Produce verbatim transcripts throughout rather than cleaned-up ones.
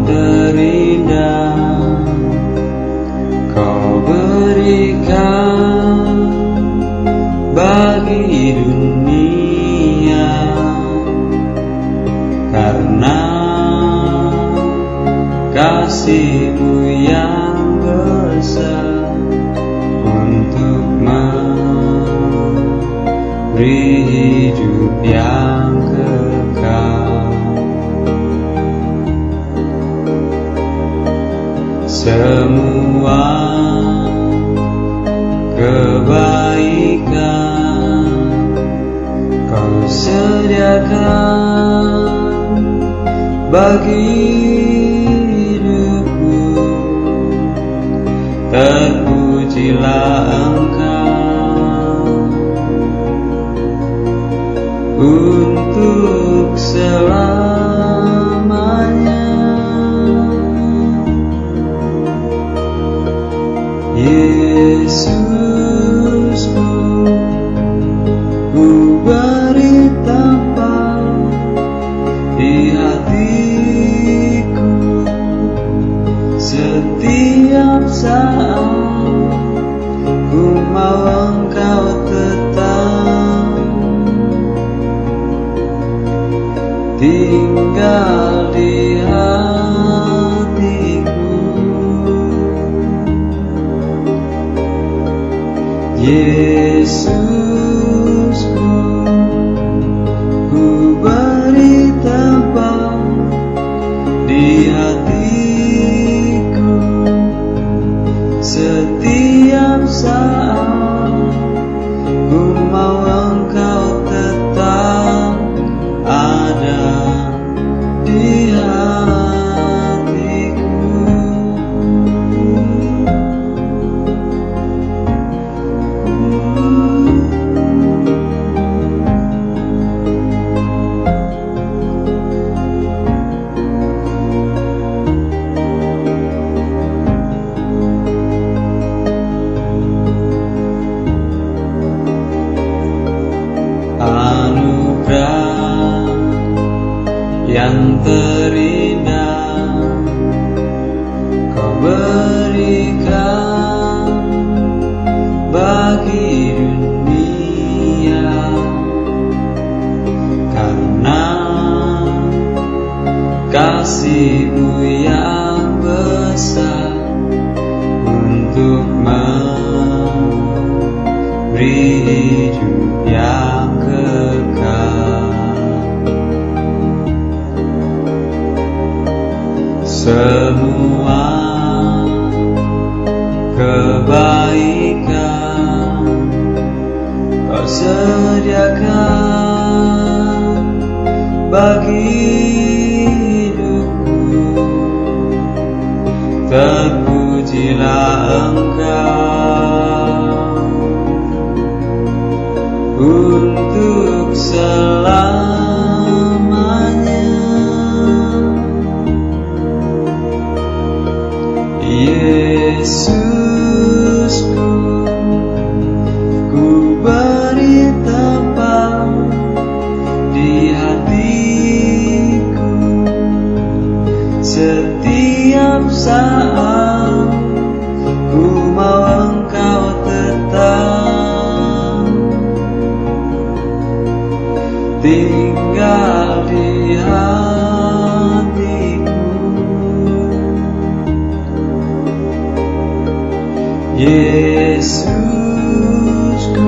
terindah Kau berikan bagi dunia, karena kasih-Mu yang besar untuk memberi hidup yang kekal. Semua kebaikan Kau sediakan bagi hidupku. Terpujilah Engkau untuk selamanya. Yesusku, Ku beri tempat di hatiku setiap saat. Ku mau Engkau tetap tinggal di hatiku. Yesusku, Ku beri tempat di hatiku setiap saat. Ku mau Engkau tetap ada di hatiku. Anugerah yang terindah Kau berikan bagi dunia, karena kasih-Mu yang besar untuk memberi hidup yang kekal. Semua kebaikan Kau sediakan bagi hidupku. Terpujilah Engkau untuk selamanya. Yesusku, Ku beri tempat di hatiku setiap saat. Ku mau Engkau tetap tinggal di hatiku. Yesusku,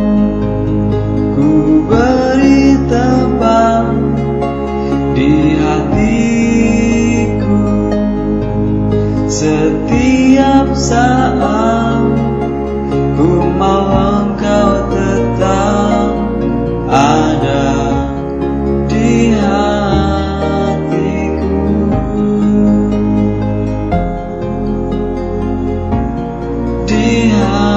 Ku beri tempat di hatiku setiap saat. Ku mau Engkau tetap ada di hatiku. Di hatiku.